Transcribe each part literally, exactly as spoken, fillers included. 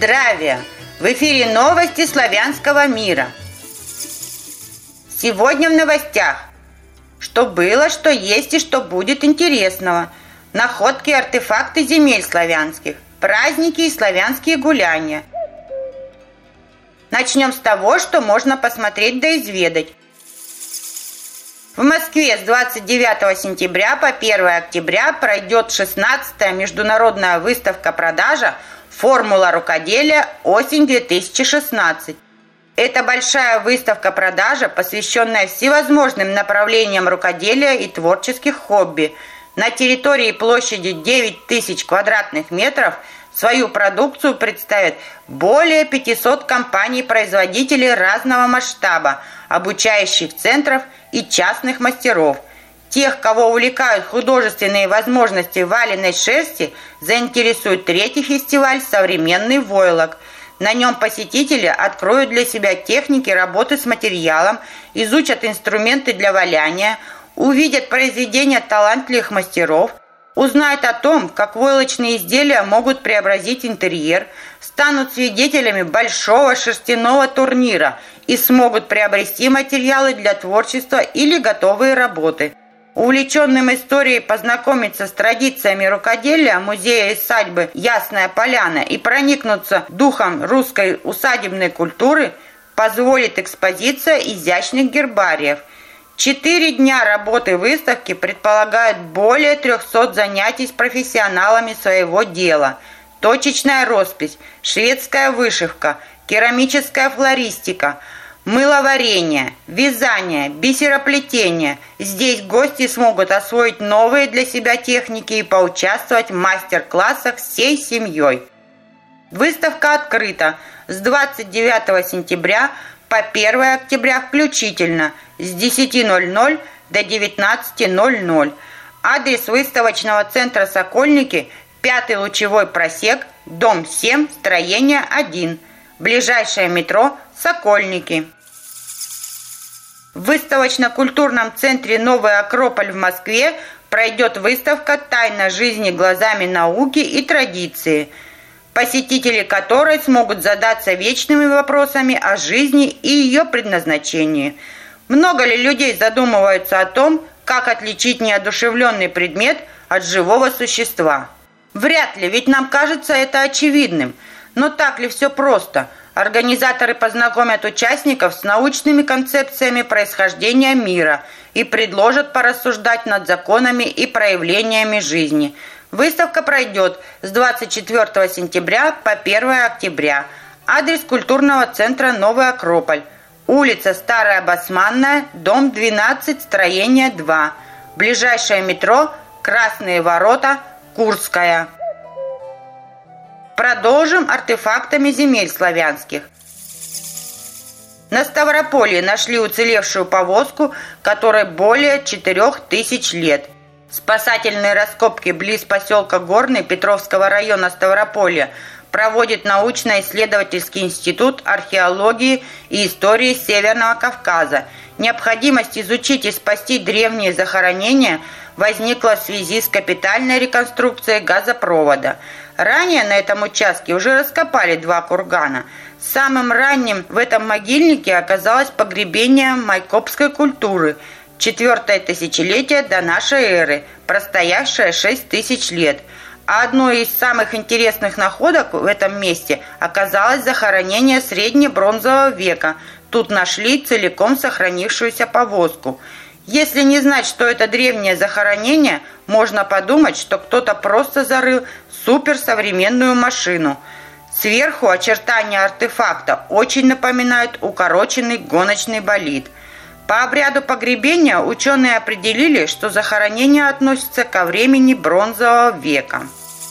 Здравия! В эфире новости славянского мира. Сегодня в новостях. Что было, что есть и что будет интересного. Находки и артефакты земель славянских. Праздники и славянские гуляния. Начнем с того, что можно посмотреть да изведать. В Москве с двадцать девятого сентября по первое октября пройдет шестнадцатая международная выставка-продажа «Формула рукоделия. Осень две тысячи шестнадцать». Это большая выставка-продажа, посвященная всевозможным направлениям рукоделия и творческих хобби. На территории площадью девять тысяч квадратных метров свою продукцию представят более пятисот компаний-производителей разного масштаба, обучающих центров и частных мастеров. Тех, кого увлекают художественные возможности валеной шерсти, заинтересует третий фестиваль «Современный войлок». На нем посетители откроют для себя техники работы с материалом, изучат инструменты для валяния, увидят произведения талантливых мастеров, узнают о том, как войлочные изделия могут преобразить интерьер, станут свидетелями большого шерстяного турнира и смогут приобрести материалы для творчества или готовые работы. Увлеченным историей познакомиться с традициями рукоделия музея и усадьбы Ясная Поляна и проникнуться духом русской усадебной культуры позволит экспозиция изящных гербариев. Четыре дня работы выставки предполагают более трехсот занятий с профессионалами своего дела. Точечная роспись, шведская вышивка, керамическая флористика, мыловарение, вязание, бисероплетение. Здесь гости смогут освоить новые для себя техники и поучаствовать в мастер-классах всей семьей. Выставка открыта с двадцать девятого сентября по первое октября включительно с десяти ноль-ноль до девятнадцати ноль-ноль. Адрес выставочного центра «Сокольники», пятый лучевой просек, дом семь, строение один. Ближайшее метро «Сокольники». В выставочно-культурном центре «Новый Акрополь» в Москве пройдет выставка «Тайна жизни глазами науки и традиции», посетители которой смогут задаться вечными вопросами о жизни и ее предназначении. Много ли людей задумываются о том, как отличить неодушевленный предмет от живого существа? Вряд ли, ведь нам кажется это очевидным. Но так ли все просто? Организаторы познакомят участников с научными концепциями происхождения мира и предложат порассуждать над законами и проявлениями жизни. Выставка пройдет с двадцать четвертого сентября по первое октября. Адрес культурного центра «Новый Акрополь». Улица Старая Басманная, дом двенадцать, строение два. Ближайшее метро «Красные ворота», Курская. Продолжим артефактами земель славянских. На Ставрополье нашли уцелевшую повозку, которой более четырех тысяч лет. Спасательные раскопки близ поселка Горный Петровского района Ставрополья проводит научно-исследовательский институт археологии и истории Северного Кавказа. Необходимость изучить и спасти древние захоронения возникла в связи с капитальной реконструкцией газопровода. Ранее на этом участке уже раскопали два кургана. Самым ранним в этом могильнике оказалось погребение майкопской культуры, четвертое тысячелетие до нашей эры, простоявшее шесть тысяч лет. А одной из самых интересных находок в этом месте оказалось захоронение среднебронзового века. Тут нашли целиком сохранившуюся повозку. Если не знать, что это древнее захоронение, можно подумать, что кто-то просто зарыл суперсовременную машину. Сверху очертания артефакта очень напоминают укороченный гоночный болид. По обряду погребения ученые определили, что захоронение относится ко времени бронзового века.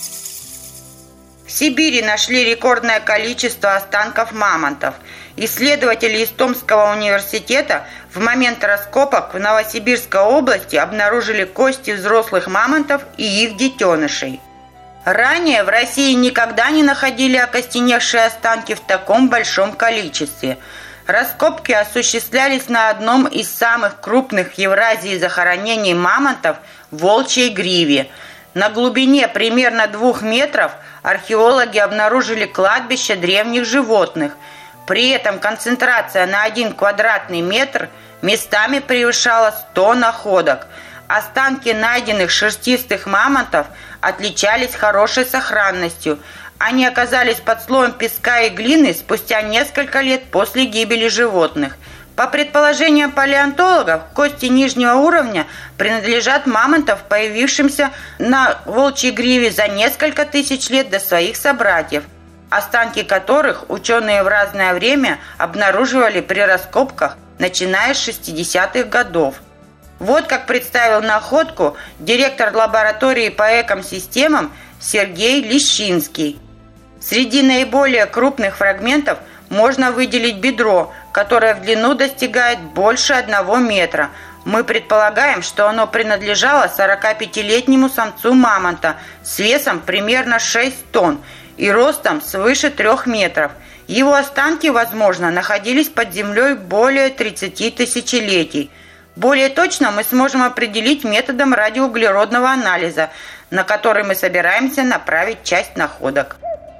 В Сибири нашли рекордное количество останков мамонтов. Исследователи из Томского университета в момент раскопок в Новосибирской области обнаружили кости взрослых мамонтов и их детенышей. Ранее в России никогда не находили окостеневшие останки в таком большом количестве. Раскопки осуществлялись на одном из самых крупных в Евразии захоронений мамонтов – Волчьей Гриве. На глубине примерно двух метров археологи обнаружили кладбище древних животных. При этом концентрация на один квадратный метр местами превышала сто находок. Останки найденных шерстистых мамонтов отличались хорошей сохранностью. Они оказались под слоем песка и глины спустя несколько лет после гибели животных. По предположениям палеонтологов, кости нижнего уровня принадлежат мамонтам, появившимся на волчьей гриве за несколько тысяч лет до своих собратьев, останки которых ученые в разное время обнаруживали при раскопках, начиная с шестидесятых годов. Вот как представил находку директор лаборатории по экосистемам Сергей Лещинский. Среди наиболее крупных фрагментов можно выделить бедро, которое в длину достигает больше одного метра. Мы предполагаем, что оно принадлежало сорокапятилетнему самцу мамонта с весом примерно шесть тонн и ростом свыше трех метров. Его останки, возможно, находились под землей более тридцати тысячелетий. Более точно мы сможем определить методом радиоуглеродного анализа, на который мы собираемся направить часть находок.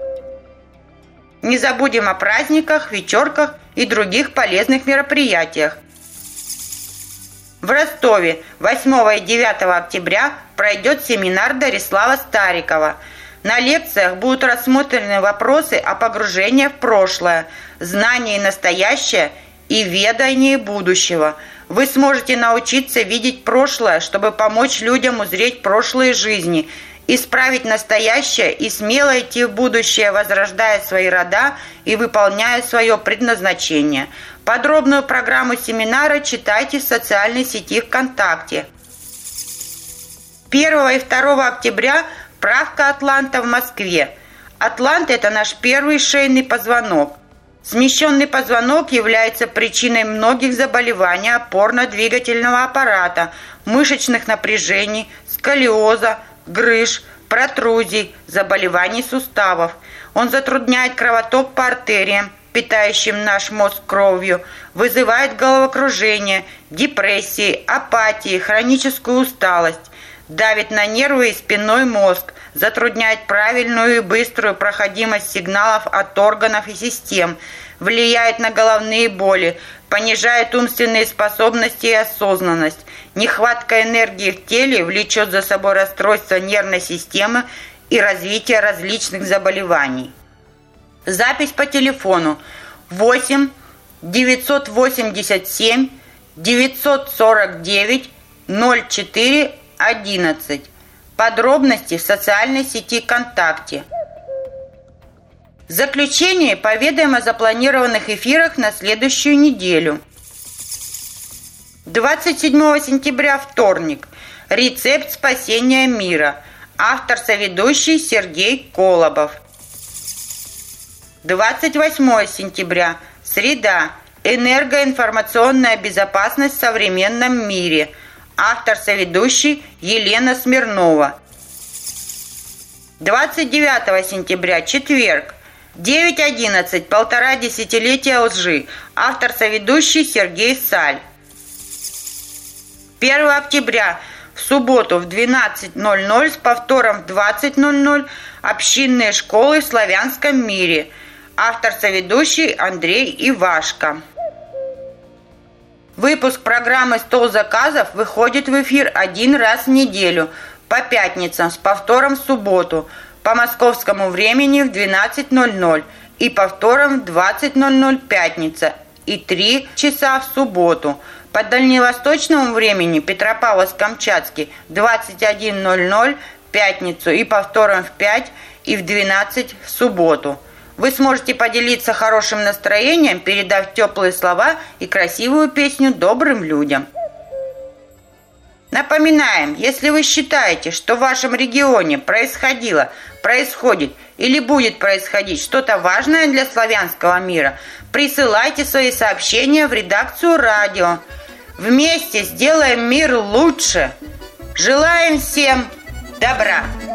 Не забудем о праздниках, вечерках и других полезных мероприятиях. В Ростове восьмого и девятого октября пройдет семинар Дарислава Старикова. На лекциях будут рассмотрены вопросы о погружении в прошлое, знании настоящее и ведании будущего. Вы сможете научиться видеть прошлое, чтобы помочь людям узреть прошлые жизни, исправить настоящее и смело идти в будущее, возрождая свои рода и выполняя свое предназначение. Подробную программу семинара читайте в социальной сети ВКонтакте. первого и второго октября правка атланта в Москве. Атлант – это наш первый шейный позвонок. Смещенный позвонок является причиной многих заболеваний опорно-двигательного аппарата, мышечных напряжений, сколиоза, грыж, протрузий, заболеваний суставов. Он затрудняет кровоток по артериям, питающим наш мозг кровью, вызывает головокружение, депрессии, апатии, хроническую усталость, давит на нервы и спинной мозг, затрудняет правильную и быструю проходимость сигналов от органов и систем, влияет на головные боли, понижает умственные способности и осознанность. Нехватка энергии в теле влечет за собой расстройство нервной системы и развитие различных заболеваний. Запись по телефону восемь девятьсот восемьдесят семь девятьсот сорок девять ноль четыре одиннадцать. Подробности в социальной сети ВКонтакте. В заключение поведаем о запланированных эфирах на следующую неделю. двадцать седьмого сентября, вторник. Рецепт спасения мира. Автор-соведущий Сергей Колобов. двадцать восьмого сентября. Среда. Энергоинформационная безопасность в современном мире. Автор-соведущий Елена Смирнова. двадцать девятого сентября. Четверг. девять одиннадцать. Полтора десятилетия лжи. Автор-соведущий Сергей Саль. первого октября. В субботу в двенадцать ноль ноль с повтором в двадцать ноль ноль. Общинные школы в славянском мире. Автор-соведущий Андрей Ивашко. Выпуск программы «Стол заказов» выходит в эфир один раз в неделю, по пятницам, с повтором в субботу, по московскому времени в двенадцать ноль ноль и повтором в двадцать ноль ноль пятница и три часа в субботу. По дальневосточному времени Петропавловск-Камчатский двадцать один ноль ноль в пятницу и повтором в пять и в двенадцать в субботу. Вы сможете поделиться хорошим настроением, передав теплые слова и красивую песню добрым людям. Напоминаем, если вы считаете, что в вашем регионе происходило, происходит или будет происходить что-то важное для славянского мира, присылайте свои сообщения в редакцию радио. Вместе сделаем мир лучше. Желаем всем добра!